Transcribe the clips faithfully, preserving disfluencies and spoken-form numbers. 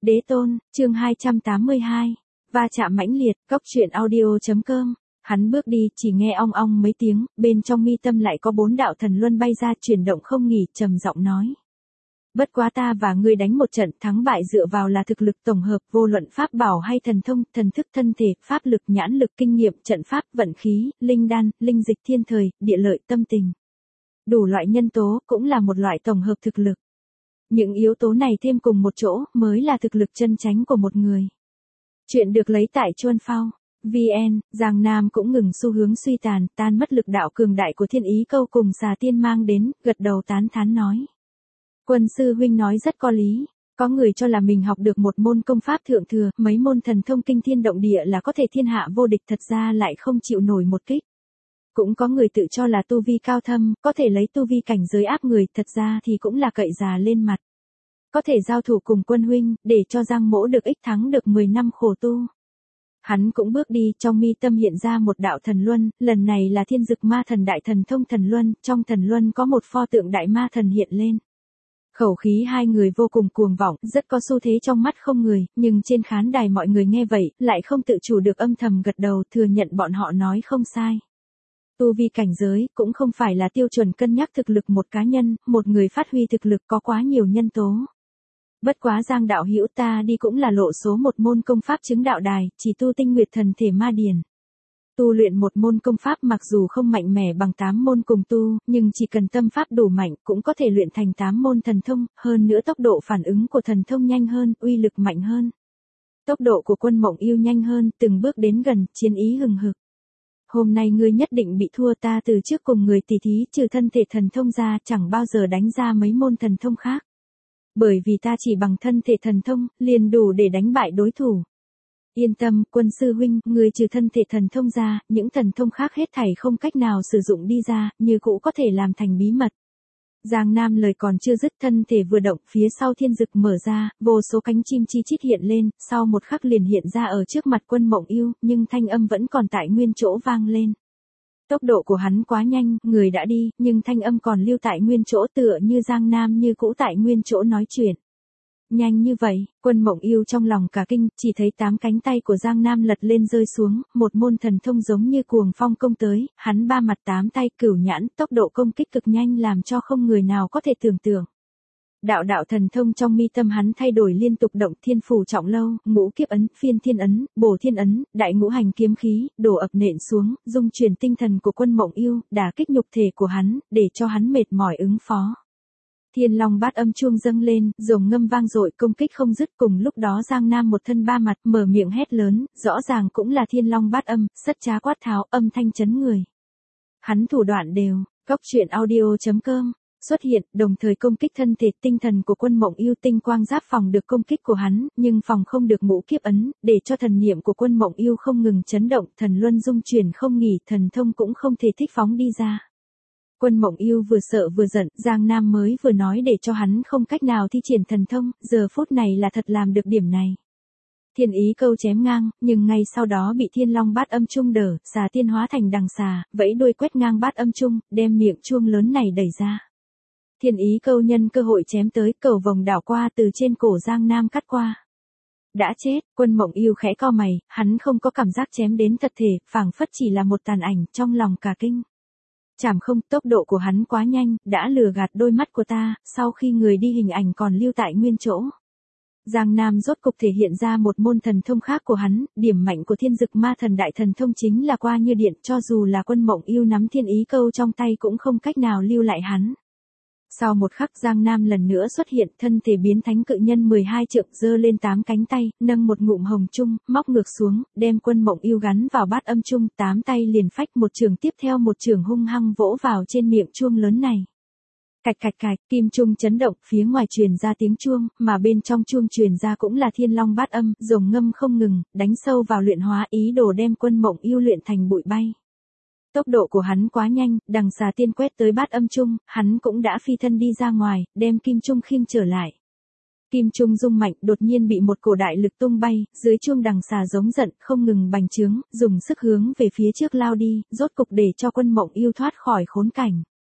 Đế tôn, chương hai trăm tám mươi hai. Va chạm mãnh liệt, cóc truyện audio.com. Hắn bước đi, chỉ nghe ong ong mấy tiếng, bên trong mi tâm lại có bốn đạo thần luân bay ra, chuyển động không nghỉ, trầm giọng nói. Bất quá ta và ngươi đánh một trận, thắng bại dựa vào là thực lực tổng hợp, vô luận pháp bảo hay thần thông, thần thức thân thể, pháp lực, nhãn lực, kinh nghiệm, trận pháp, vận khí, linh đan, linh dịch thiên thời, địa lợi, tâm tình. Đủ loại nhân tố, cũng là một loại tổng hợp thực lực. Những yếu tố này thêm cùng một chỗ, mới là thực lực chân chánh của một người. Chuyện được lấy tại Chuan Phao. vê en, Giang Nam cũng ngừng xu hướng suy tàn, tan mất lực đạo cường đại của Thiên Ý Câu cùng Xà Tiên mang đến, gật đầu tán thán nói. Quân sư huynh nói rất có lý, có người cho là mình học được một môn công pháp thượng thừa, mấy môn thần thông kinh thiên động địa là có thể thiên hạ vô địch, thật ra lại không chịu nổi một kích. Cũng có người tự cho là tu vi cao thâm, có thể lấy tu vi cảnh giới áp người, thật ra thì cũng là cậy già lên mặt. Có thể giao thủ cùng quân huynh, để cho Giang Mỗ được ích thắng được mười năm khổ tu. Hắn cũng bước đi, trong mi tâm hiện ra một đạo thần luân, lần này là Thiên Dực Ma Thần Đại Thần Thông thần luân, trong thần luân có một pho tượng đại ma thần hiện lên. Khẩu khí hai người vô cùng cuồng vọng, rất có xu thế trong mắt không người, nhưng trên khán đài mọi người nghe vậy, lại không tự chủ được âm thầm gật đầu, thừa nhận bọn họ nói không sai. Tu vi cảnh giới, cũng không phải là tiêu chuẩn cân nhắc thực lực một cá nhân, một người phát huy thực lực có quá nhiều nhân tố. Bất quá Giang đạo hữu, ta đi cũng là lộ số một môn công pháp chứng đạo đài, chỉ tu tinh nguyệt thần thể ma điển. Tu luyện một môn công pháp mặc dù không mạnh mẽ bằng tám môn cùng tu, nhưng chỉ cần tâm pháp đủ mạnh cũng có thể luyện thành tám môn thần thông, hơn nữa tốc độ phản ứng của thần thông nhanh hơn, uy lực mạnh hơn. Tốc độ của Quân Mộng Yêu nhanh hơn, từng bước đến gần, chiến ý hừng hực. Hôm nay ngươi nhất định bị thua, ta từ trước cùng người tỉ thí, trừ thân thể thần thông ra, chẳng bao giờ đánh ra mấy môn thần thông khác. Bởi vì ta chỉ bằng thân thể thần thông, liền đủ để đánh bại đối thủ. Yên tâm, quân sư huynh, ngươi trừ thân thể thần thông ra, những thần thông khác hết thảy không cách nào sử dụng đi ra, như cũ có thể làm thành bí mật. Giang Nam lời còn chưa dứt, thân thể vừa động, phía sau thiên dực mở ra, vô số cánh chim chi chít hiện lên, sau một khắc liền hiện ra ở trước mặt Quân Mộng Yêu, nhưng thanh âm vẫn còn tại nguyên chỗ vang lên. Tốc độ của hắn quá nhanh, người đã đi, nhưng thanh âm còn lưu tại nguyên chỗ, tựa như Giang Nam như cũ tại nguyên chỗ nói chuyện. Nhanh như vậy, Quân Mộng Yêu trong lòng cả kinh, chỉ thấy tám cánh tay của Giang Nam lật lên rơi xuống, một môn thần thông giống như cuồng phong công tới, hắn ba mặt tám tay, cửu nhãn, tốc độ công kích cực nhanh làm cho không người nào có thể tưởng tượng. Đạo đạo thần thông trong mi tâm hắn thay đổi liên tục, động thiên phủ trọng lâu, ngũ kiếp ấn, phiên thiên ấn, bổ thiên ấn, đại ngũ hành kiếm khí, đổ ập nện xuống, dung chuyển tinh thần của Quân Mộng Yêu, đả kích nhục thể của hắn, để cho hắn mệt mỏi ứng phó. Thiên Long Bát Âm chuông dâng lên, rồng ngâm vang dội, công kích không dứt, cùng lúc đó Giang Nam một thân ba mặt, mở miệng hét lớn, rõ ràng cũng là Thiên Long Bát Âm, sất trá quát tháo, âm thanh chấn người. Hắn thủ đoạn đều, cóc truyện audio.com, xuất hiện, đồng thời công kích thân thể tinh thần của Quân Mộng Yêu, tinh quang giáp phòng được công kích của hắn, nhưng phòng không được ngũ kiếp ấn, để cho thần niệm của Quân Mộng Yêu không ngừng chấn động, thần luân dung chuyển không nghỉ, thần thông cũng không thể thích phóng đi ra. Quân Mộng Yêu vừa sợ vừa giận, Giang Nam mới vừa nói để cho hắn không cách nào thi triển thần thông, giờ phút này là thật làm được điểm này. Thiên Ý Câu chém ngang, nhưng ngay sau đó bị Thiên Long Bát Âm Trung đỡ, Xà Tiên hóa thành đằng xà, vẫy đuôi quét ngang bát âm trung, đem miệng chuông lớn này đẩy ra. Thiên Ý Câu nhân cơ hội chém tới, cầu vồng đảo qua từ trên cổ Giang Nam cắt qua. Đã chết, Quân Mộng Yêu khẽ cau mày, hắn không có cảm giác chém đến thật thể, phảng phất chỉ là một tàn ảnh, trong lòng cả kinh. Chảm không, tốc độ của hắn quá nhanh, đã lừa gạt đôi mắt của ta, sau khi người đi hình ảnh còn lưu tại nguyên chỗ. Giang Nam rốt cục thể hiện ra một môn thần thông khác của hắn, điểm mạnh của Thiên Dực Ma Thần Đại Thần Thông chính là qua như điện, cho dù là Quân Mộng Yêu nắm Thiên Ý Câu trong tay cũng không cách nào lưu lại hắn. Sau một khắc Giang Nam lần nữa xuất hiện, thân thể biến thánh cự nhân mười hai trượng, giơ lên tám cánh tay, nâng một ngụm hồng trung, móc ngược xuống, đem Quân Mộng Yêu gắn vào bát âm trung, tám tay liền phách một trường tiếp theo một trường hung hăng vỗ vào trên miệng chuông lớn này. Cạch cạch cạch, kim trung chấn động, phía ngoài truyền ra tiếng chuông, mà bên trong chuông truyền ra cũng là Thiên Long Bát Âm, rồng ngâm không ngừng, đánh sâu vào luyện hóa, ý đồ đem Quân Mộng Yêu luyện thành bụi bay. Tốc độ của hắn quá nhanh, đằng Xà Tiên quét tới bát âm trung, hắn cũng đã phi thân đi ra ngoài, đem kim trung khiêng trở lại. Kim trung rung mạnh, đột nhiên bị một cổ đại lực tung bay, dưới chuông đằng xà giống giận, không ngừng bành trướng, dùng sức hướng về phía trước lao đi, rốt cục để cho Quân Mộng Yêu thoát khỏi khốn cảnh.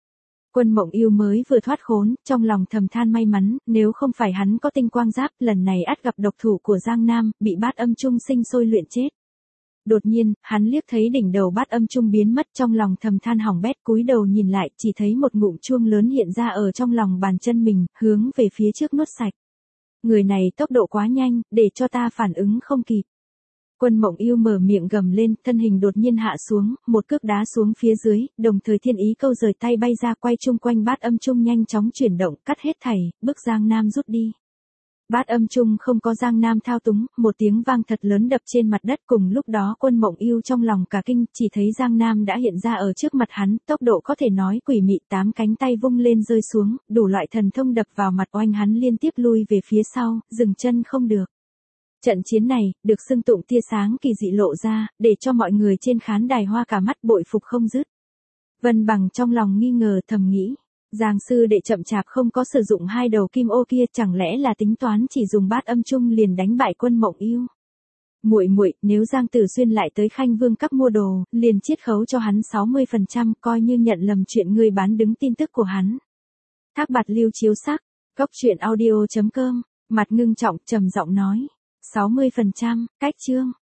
Quân Mộng Yêu mới vừa thoát khốn, trong lòng thầm than may mắn, nếu không phải hắn có tinh quang giáp, lần này ắt gặp độc thủ của Giang Nam, bị Bát Âm Chung sinh sôi luyện chết. Đột nhiên, hắn liếc thấy đỉnh đầu Bát Âm Chung biến mất, trong lòng thầm than hỏng bét, cúi đầu nhìn lại, chỉ thấy một ngụm chuông lớn hiện ra ở trong lòng bàn chân mình, hướng về phía trước nuốt sạch. Người này tốc độ quá nhanh, để cho ta phản ứng không kịp. Quân Mộng Yêu mở miệng gầm lên, thân hình đột nhiên hạ xuống, một cước đá xuống phía dưới, đồng thời thiên ý câu rời tay bay ra quay chung quanh Bát Âm Chung nhanh chóng chuyển động, cắt hết thảy, bức Giang Nam rút đi. Bát Âm Chung không có Giang Nam thao túng, một tiếng vang thật lớn đập trên mặt đất, cùng lúc đó Quân Mộng Yêu trong lòng cả kinh, chỉ thấy Giang Nam đã hiện ra ở trước mặt hắn, tốc độ có thể nói quỷ mị, tám cánh tay vung lên rơi xuống, đủ loại thần thông đập vào mặt oanh hắn liên tiếp lui về phía sau, dừng chân không được. Trận chiến này, được xưng tụng tia sáng kỳ dị lộ ra, để cho mọi người trên khán đài hoa cả mắt bội phục không dứt. Vân Bằng trong lòng nghi ngờ thầm nghĩ, Giang sư đệ chậm chạp không có sử dụng hai đầu kim ô kia, chẳng lẽ là tính toán chỉ dùng Bát Âm Chung liền đánh bại Quân Mộng Yêu. Muội muội, nếu Giang Tử Xuyên lại tới Khanh Vương Các mua đồ, liền chiết khấu cho hắn sáu mươi phần trăm, coi như nhận lầm chuyện ngươi bán đứng tin tức của hắn. Thác Bạt Lưu chiếu sắc, Cốc Truyện audio chấm com, mặt ngưng trọng trầm giọng nói, sáu mươi phần trăm, cách chương.